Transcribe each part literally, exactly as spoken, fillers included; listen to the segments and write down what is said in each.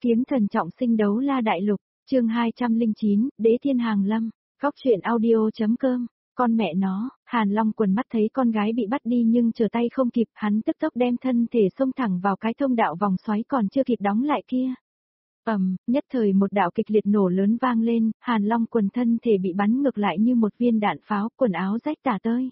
Kiếm thần trọng sinh đấu la đại lục, chương hai trăm lẻ chín, Đế Thiên Hàng Lâm, Góc truyện audio.com, con mẹ nó, Hàn Long Quần mắt thấy con gái bị bắt đi nhưng trở tay không kịp, hắn tức tốc đem thân thể xông thẳng vào cái thông đạo vòng xoáy còn chưa kịp đóng lại kia. Ầm, nhất thời một đạo kịch liệt nổ lớn vang lên, Hàn Long Quần thân thể bị bắn ngược lại như một viên đạn pháo, quần áo rách tả tơi.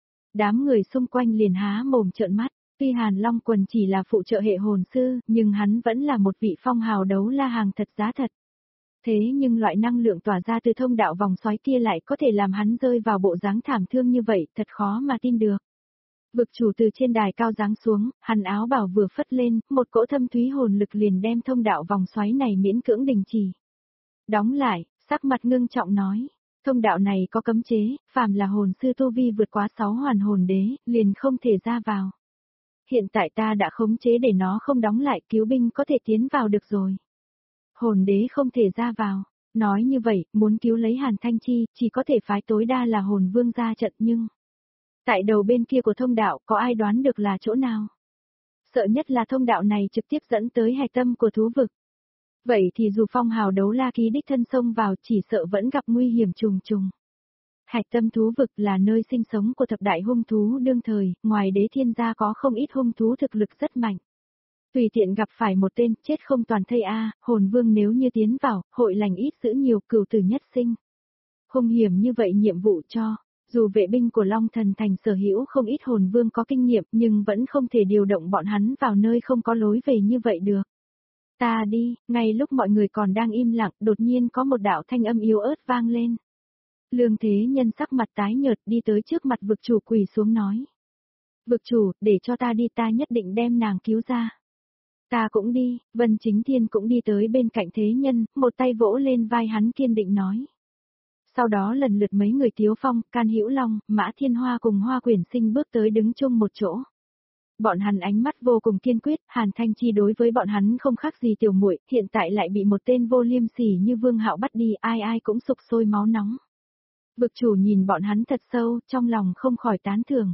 Đám người xung quanh liền há mồm trợn mắt. Tuy Hàn Long Quần chỉ là phụ trợ hệ hồn sư, nhưng hắn vẫn là một vị phong hào đấu la hàng thật giá thật. Thế nhưng loại năng lượng tỏa ra từ thông đạo vòng xoáy kia lại có thể làm hắn rơi vào bộ dáng thảm thương như vậy, thật khó mà tin được. Vực chủ từ trên đài cao giáng xuống, hắn áo bảo vừa phất lên, một cỗ thâm thúy hồn lực liền đem thông đạo vòng xoáy này miễn cưỡng đình chỉ. Đóng lại, sắc mặt ngưng trọng nói. Thông đạo này có cấm chế, phàm là hồn sư tu vi vượt quá sáu hoàn hồn đế, liền không thể ra vào. Hiện tại ta đã khống chế để nó không đóng lại, cứu binh có thể tiến vào được rồi. Hồn đế không thể ra vào. Nói như vậy, muốn cứu lấy Hàn Thanh Chi, chỉ có thể phái tối đa là hồn vương ra trận nhưng... Tại đầu bên kia của thông đạo, có ai đoán được là chỗ nào? Sợ nhất là thông đạo này trực tiếp dẫn tới hạch tâm của thú vực. Vậy thì dù phong hào đấu la ký đích thân xông vào, chỉ sợ vẫn gặp nguy hiểm trùng trùng. Hạch tâm thú vực là nơi sinh sống của thập đại hung thú đương thời, ngoài Đế Thiên gia có không ít hung thú thực lực rất mạnh. Tùy tiện gặp phải một tên, chết không toàn thây a, hồn vương nếu như tiến vào, hội lành ít giữ nhiều, cửu tử nhất sinh. Hung hiểm như vậy nhiệm vụ cho, dù vệ binh của Long Thần Thành sở hữu không ít hồn vương có kinh nghiệm, nhưng vẫn không thể điều động bọn hắn vào nơi không có lối về như vậy được. Ta đi, ngay lúc mọi người còn đang im lặng, đột nhiên có một đạo thanh âm yếu ớt vang lên. Lương Thế Nhân sắc mặt tái nhợt đi tới trước mặt vực chủ quỳ xuống nói. Vực chủ, để cho ta đi, ta nhất định đem nàng cứu ra. Ta cũng đi, Vân Chính Thiên cũng đi tới bên cạnh Thế Nhân, một tay vỗ lên vai hắn kiên định nói. Sau đó lần lượt mấy người Tiếu Phong, Can Hữu Long, Mã Thiên Hoa cùng Hoa Quyển Sinh bước tới đứng chung một chỗ. Bọn hắn ánh mắt vô cùng kiên quyết, Hàn Thanh Chi đối với bọn hắn không khác gì tiểu muội, hiện tại lại bị một tên vô liêm sỉ như Vương Hạo bắt đi, ai ai cũng sục sôi máu nóng. Vực chủ nhìn bọn hắn thật sâu, trong lòng không khỏi tán thưởng.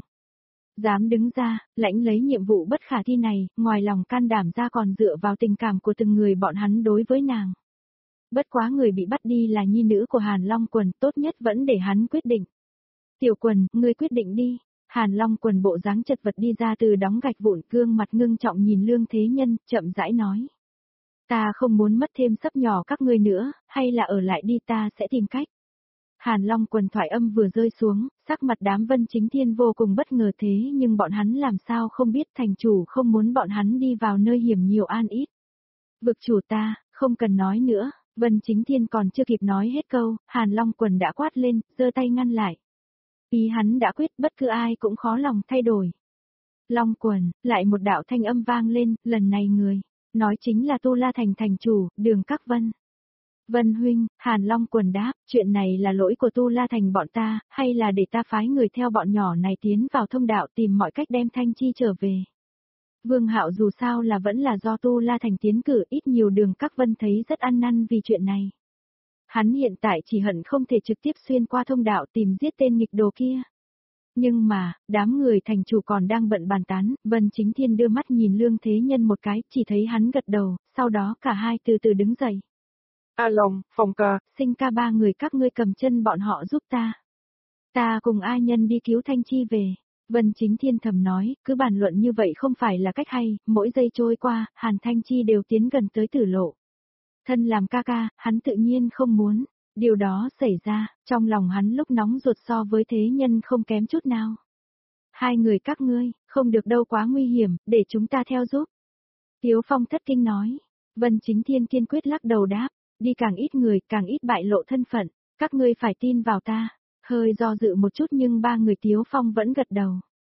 Dám đứng ra, lãnh lấy nhiệm vụ bất khả thi này, ngoài lòng can đảm ra còn dựa vào tình cảm của từng người bọn hắn đối với nàng. Bất quá người bị bắt đi là nhi nữ của Hàn Long Quần, tốt nhất vẫn để hắn quyết định. Tiểu Quần, ngươi quyết định đi. Hàn Long Quần bộ dáng chật vật đi ra từ đóng gạch vụn, gương mặt ngưng trọng nhìn Lương Thế Nhân, chậm rãi nói. Ta không muốn mất thêm sấp nhỏ các ngươi nữa, hay là ở lại đi, ta sẽ tìm cách. Hàn Long Quần thoại âm vừa rơi xuống, sắc mặt đám Vân Chính Thiên vô cùng bất ngờ, thế nhưng bọn hắn làm sao không biết thành chủ không muốn bọn hắn đi vào nơi hiểm nhiều an ít. Vực chủ ta, không cần nói nữa, Vân Chính Thiên còn chưa kịp nói hết câu, Hàn Long Quần đã quát lên, giơ tay ngăn lại. Ý hắn đã quyết, bất cứ ai cũng khó lòng thay đổi. Long Quần, lại một đạo thanh âm vang lên, lần này người, nói chính là Tu La Thành thành chủ, Đường Các Vân. Vân huynh, Hàn Long Quần đáp, chuyện này là lỗi của Tu La Thành bọn ta, hay là để ta phái người theo bọn nhỏ này tiến vào thông đạo tìm mọi cách đem Thanh Chi trở về. Vương Hạo dù sao là vẫn là do Tu La Thành tiến cử, ít nhiều Đường Các Vân thấy rất ăn năn vì chuyện này. Hắn hiện tại chỉ hận không thể trực tiếp xuyên qua thông đạo tìm giết tên nghịch đồ kia. Nhưng mà, đám người thành chủ còn đang bận bàn tán, Vân Chính Thiên đưa mắt nhìn Lương Thế Nhân một cái, chỉ thấy hắn gật đầu, sau đó cả hai từ từ đứng dậy. A Long, Phong ca, Sinh ca, ba người các ngươi cầm chân bọn họ giúp ta. Ta cùng A Nhân đi cứu Thanh Chi về. Vân Chính Thiên thầm nói, cứ bàn luận như vậy không phải là cách hay, mỗi giây trôi qua, Hàn Thanh Chi đều tiến gần tới tử lộ. Thân làm ca ca, hắn tự nhiên không muốn. Điều đó xảy ra, trong lòng hắn lúc nóng ruột so với Thế Nhân không kém chút nào. Hai người các ngươi, không được đâu, quá nguy hiểm, để chúng ta theo giúp. Tiếu Phong thất kinh nói. Vân Chính Thiên kiên quyết lắc đầu đáp, đi càng ít người, càng ít bại lộ thân phận, các ngươi phải tin vào ta. Hơi do dự một chút nhưng ba người Tiếu Phong vẫn gật đầu.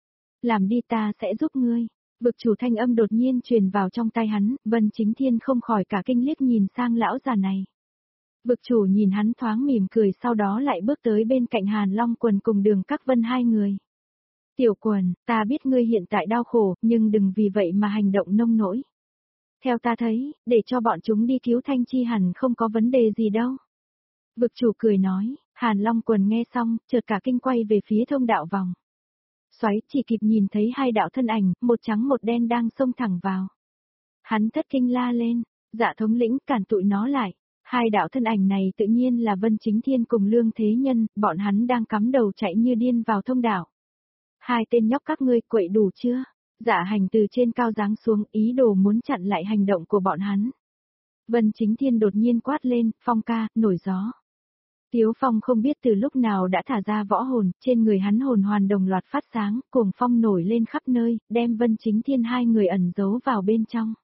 Làm đi, ta sẽ giúp ngươi. Vực chủ thanh âm đột nhiên truyền vào trong tai hắn, Vân Chính Thiên không khỏi cả kinh liếc nhìn sang lão già này. Vực chủ nhìn hắn thoáng mỉm cười, sau đó lại bước tới bên cạnh Hàn Long Quần cùng Đường Các Vân hai người. Tiểu Quần, ta biết ngươi hiện tại đau khổ, nhưng đừng vì vậy mà hành động nông nỗi. Theo ta thấy, để cho bọn chúng đi cứu Thanh Chi hẳn không có vấn đề gì đâu. Vực chủ cười nói, Hàn Long Quần nghe xong, chợt cả kinh quay về phía thông đạo vòng xoáy, chỉ kịp nhìn thấy hai đạo thân ảnh, một trắng một đen đang xông thẳng vào. Hắn thất kinh la lên, Dạ thống lĩnh, cản tụi nó lại. Hai đạo thân ảnh này tự nhiên là Vân Chính Thiên cùng Lương Thế Nhân, bọn hắn đang cắm đầu chạy như điên vào thông đạo. Hai tên nhóc các ngươi quậy đủ chưa? Dạ hành từ trên cao giáng xuống, ý đồ muốn chặn lại hành động của bọn hắn. Vân Chính Thiên đột nhiên quát lên, Phong ca, nổi gió. Tiếu Phong không biết từ lúc nào đã thả ra võ hồn, trên người hắn hồn hoàn đồng loạt phát sáng, cuồng phong nổi lên khắp nơi, đem Vân Chính Thiên hai người ẩn giấu vào bên trong.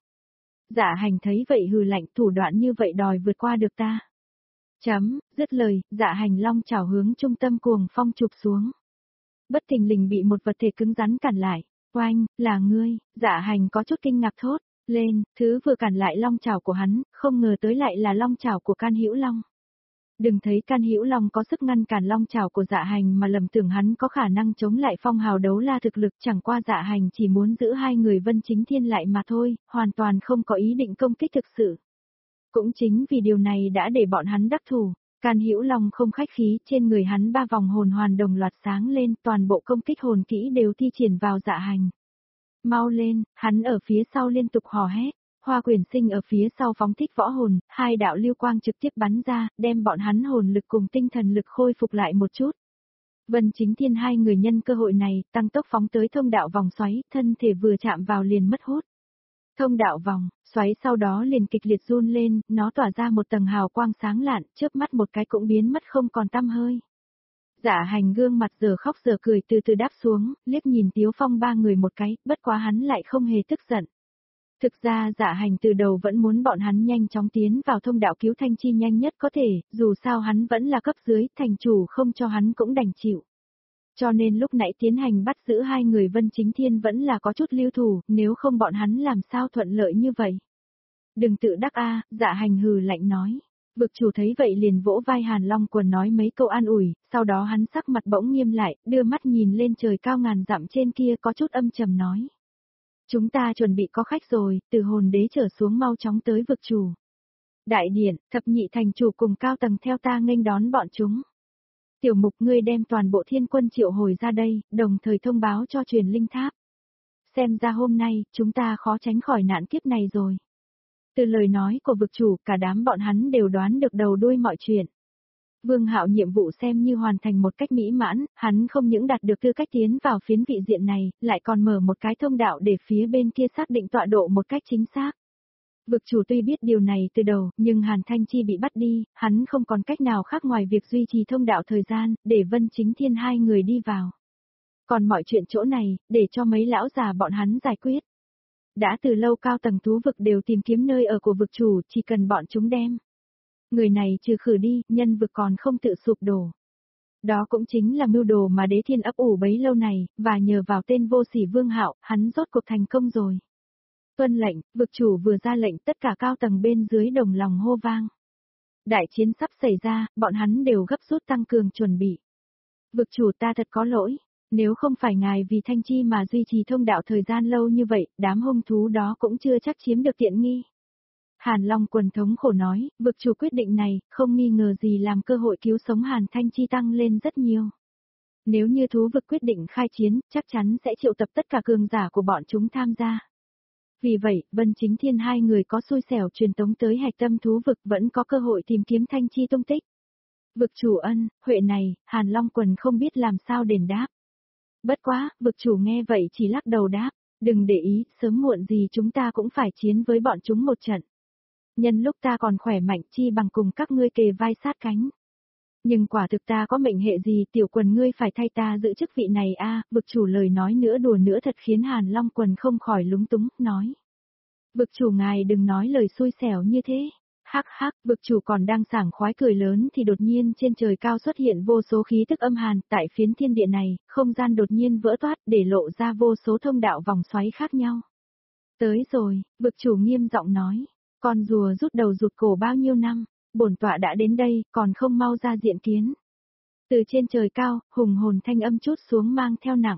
Dạ hành thấy vậy hừ lạnh, thủ đoạn như vậy đòi vượt qua được ta. Chấm, dứt lời, dạ hành long chảo hướng trung tâm cuồng phong chụp xuống. Bất thình lình bị một vật thể cứng rắn cản lại. Oanh, là ngươi, dạ hành có chút kinh ngạc thốt lên, thứ vừa cản lại long chảo của hắn, không ngờ tới lại là long chảo của Can Hữu Long. Đừng thấy Can Hữu Long có sức ngăn cản long chảo của dạ hành mà lầm tưởng hắn có khả năng chống lại phong hào đấu la thực lực, chẳng qua dạ hành chỉ muốn giữ hai người Vân Chính Thiên lại mà thôi, hoàn toàn không có ý định công kích thực sự. Cũng chính vì điều này đã để bọn hắn đắc thủ. Can Hữu Long không khách khí, trên người hắn ba vòng hồn hoàn đồng loạt sáng lên, toàn bộ công kích hồn kỹ đều thi triển vào dạ hành. Mau lên, hắn ở phía sau liên tục hò hét. Hoa Quyền Sinh ở phía sau phóng thích võ hồn, hai đạo lưu quang trực tiếp bắn ra, đem bọn hắn hồn lực cùng tinh thần lực khôi phục lại một chút. Vân Chính Thiên hai người nhân cơ hội này, tăng tốc phóng tới thông đạo vòng xoáy, thân thể vừa chạm vào liền mất hút. Thông đạo vòng, xoáy sau đó liền kịch liệt run lên, nó tỏa ra một tầng hào quang sáng lạn, chớp mắt một cái cũng biến mất không còn tăm hơi. Dạ hành gương mặt giờ khóc giờ cười từ từ đáp xuống, liếc nhìn Tiếu Phong ba người một cái, bất quá hắn lại không hề tức giận. Thực ra dạ hành từ đầu vẫn muốn bọn hắn nhanh chóng tiến vào thông đạo cứu Thanh Chi nhanh nhất có thể, dù sao hắn vẫn là cấp dưới, thành chủ không cho hắn cũng đành chịu. Cho nên lúc nãy tiến hành bắt giữ hai người Vân Chính Thiên vẫn là có chút lưu thủ, nếu không bọn hắn làm sao thuận lợi như vậy. Đừng tự đắc a, dạ hành hừ lạnh nói. Vực chủ thấy vậy liền vỗ vai Hàn Long Quần nói mấy câu an ủi, sau đó hắn sắc mặt bỗng nghiêm lại, đưa mắt nhìn lên trời cao ngàn dặm trên kia có chút âm trầm nói. Chúng ta chuẩn bị có khách rồi, từ hồn đế trở xuống mau chóng tới vực chủ. Đại điện, thập nhị thành chủ cùng cao tầng theo ta nghênh đón bọn chúng. Tiểu mục ngươi đem toàn bộ thiên quân triệu hồi ra đây, đồng thời thông báo cho truyền linh tháp. Xem ra hôm nay, chúng ta khó tránh khỏi nạn kiếp này rồi. Từ lời nói của vực chủ, cả đám bọn hắn đều đoán được đầu đuôi mọi chuyện. Vương Hạo nhiệm vụ xem như hoàn thành một cách mỹ mãn, hắn không những đạt được tư cách tiến vào phiến vị diện này, lại còn mở một cái thông đạo để phía bên kia xác định tọa độ một cách chính xác. Vực chủ tuy biết điều này từ đầu, nhưng Hàn Thanh Chi bị bắt đi, hắn không còn cách nào khác ngoài việc duy trì thông đạo thời gian, để Vân Chính Thiên hai người đi vào. Còn mọi chuyện chỗ này, để cho mấy lão già bọn hắn giải quyết. Đã từ lâu cao tầng thú vực đều tìm kiếm nơi ở của vực chủ, chỉ cần bọn chúng đem. Người này trừ khử đi, nhân vực còn không tự sụp đổ. Đó cũng chính là mưu đồ mà Đế Thiên ấp ủ bấy lâu này, và nhờ vào tên vô sỉ Vương Hạo, hắn rốt cuộc thành công rồi. Tuân lệnh, vực chủ vừa ra lệnh tất cả cao tầng bên dưới đồng lòng hô vang. Đại chiến sắp xảy ra, bọn hắn đều gấp rút tăng cường chuẩn bị. Vực chủ ta thật có lỗi, nếu không phải ngài vì Thanh Chi mà duy trì thông đạo thời gian lâu như vậy, đám hung thú đó cũng chưa chắc chiếm được tiện nghi. Hàn Long Quần thống khổ nói, vực chủ quyết định này, không nghi ngờ gì làm cơ hội cứu sống Hàn Thanh Chi tăng lên rất nhiều. Nếu như thú vực quyết định khai chiến, chắc chắn sẽ triệu tập tất cả cường giả của bọn chúng tham gia. Vì vậy, Vân Chính Thiên hai người có xui xẻo truyền tống tới hạch tâm thú vực vẫn có cơ hội tìm kiếm Thanh Chi tung tích. Vực chủ ân, huệ này, Hàn Long Quần không biết làm sao đền đáp. Bất quá, vực chủ nghe vậy chỉ lắc đầu đáp, đừng để ý, sớm muộn gì chúng ta cũng phải chiến với bọn chúng một trận. Nhân lúc ta còn khỏe mạnh chi bằng cùng các ngươi kề vai sát cánh. Nhưng quả thực ta có mệnh hệ gì tiểu quần ngươi phải thay ta giữ chức vị này a vực chủ lời nói nữa đùa nữa thật khiến Hàn Long Quần không khỏi lúng túng, nói. Vực chủ ngài đừng nói lời xui xẻo như thế. Hắc hắc, vực chủ còn đang sảng khoái cười lớn thì đột nhiên trên trời cao xuất hiện vô số khí tức âm hàn, tại phiến thiên địa này, không gian đột nhiên vỡ toát để lộ ra vô số thông đạo vòng xoáy khác nhau. Tới rồi, vực chủ nghiêm giọng nói, con rùa rút đầu rụt cổ bao nhiêu năm, bổn tọa đã đến đây, còn không mau ra diện kiến. Từ trên trời cao, hùng hồn thanh âm chút xuống mang theo nặng.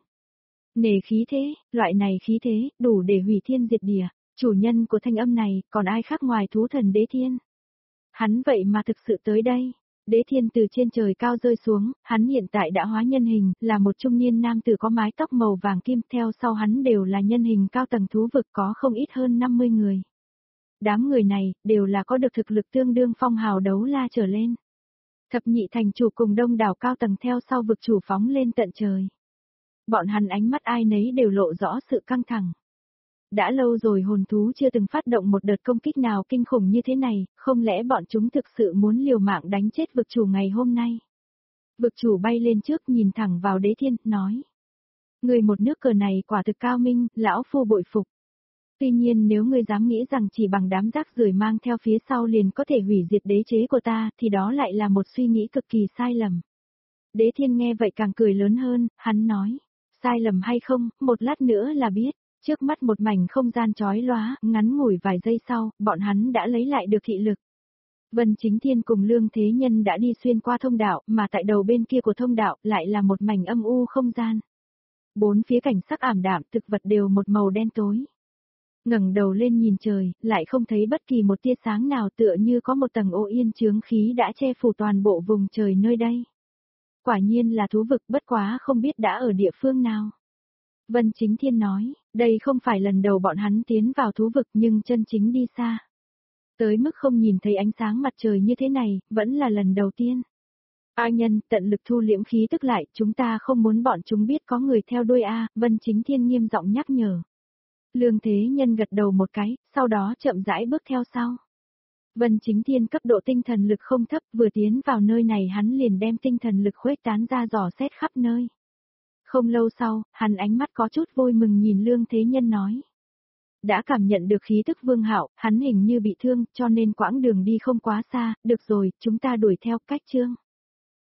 Nề khí thế, loại này khí thế, đủ để hủy thiên diệt địa. Chủ nhân của thanh âm này, còn ai khác ngoài thú thần Đế Thiên. Hắn vậy mà thực sự tới đây. Đế Thiên từ trên trời cao rơi xuống, hắn hiện tại đã hóa nhân hình, là một trung niên nam tử có mái tóc màu vàng kim, theo sau hắn đều là nhân hình cao tầng thú vực có không ít hơn năm mươi người. đám người này, đều là có được thực lực tương đương phong hào đấu la trở lên. Thập nhị thành chủ cùng đông đảo cao tầng theo sau vực chủ phóng lên tận trời. Bọn hắn ánh mắt ai nấy đều lộ rõ sự căng thẳng. Đã lâu rồi hồn thú chưa từng phát động một đợt công kích nào kinh khủng như thế này, không lẽ bọn chúng thực sự muốn liều mạng đánh chết vực chủ ngày hôm nay? Vực chủ bay lên trước nhìn thẳng vào Đế Thiên, nói. Người một nước cờ này quả thực cao minh, lão phu bội phục. Tuy nhiên nếu ngươi dám nghĩ rằng chỉ bằng đám rác rưởi mang theo phía sau liền có thể hủy diệt đế chế của ta, thì đó lại là một suy nghĩ cực kỳ sai lầm. Đế Thiên nghe vậy càng cười lớn hơn, hắn nói. Sai lầm hay không, một lát nữa là biết. Trước mắt một mảnh không gian chói lóa, ngắn ngủi vài giây sau, bọn hắn đã lấy lại được thị lực. Vân Chính Thiên cùng Lương Thế Nhân đã đi xuyên qua thông đạo, mà tại đầu bên kia của thông đạo lại là một mảnh âm u không gian. Bốn phía cảnh sắc ảm đạm, thực vật đều một màu đen tối. Ngẩng đầu lên nhìn trời, lại không thấy bất kỳ một tia sáng nào, tựa như có một tầng ô yên chướng khí đã che phủ toàn bộ vùng trời nơi đây. Quả nhiên là thú vực, bất quá không biết đã ở địa phương nào. Vân Chính Thiên nói, đây không phải lần đầu bọn hắn tiến vào thú vực nhưng chân chính đi xa. Tới mức không nhìn thấy ánh sáng mặt trời như thế này, vẫn là lần đầu tiên. A nhân, tận lực thu liễm khí tức lại, chúng ta không muốn bọn chúng biết có người theo đuôi A, Vân Chính Thiên nghiêm giọng nhắc nhở. Lương Thế Nhân gật đầu một cái, sau đó chậm rãi bước theo sau. Vân Chính Thiên cấp độ tinh thần lực không thấp, vừa tiến vào nơi này hắn liền đem tinh thần lực khuếch tán ra dò xét khắp nơi. Không lâu sau, hắn ánh mắt có chút vui mừng nhìn Lương Thế Nhân nói. Đã cảm nhận được khí tức Vương Hạo, hắn hình như bị thương, cho nên quãng đường đi không quá xa, được rồi, chúng ta đuổi theo cách chương.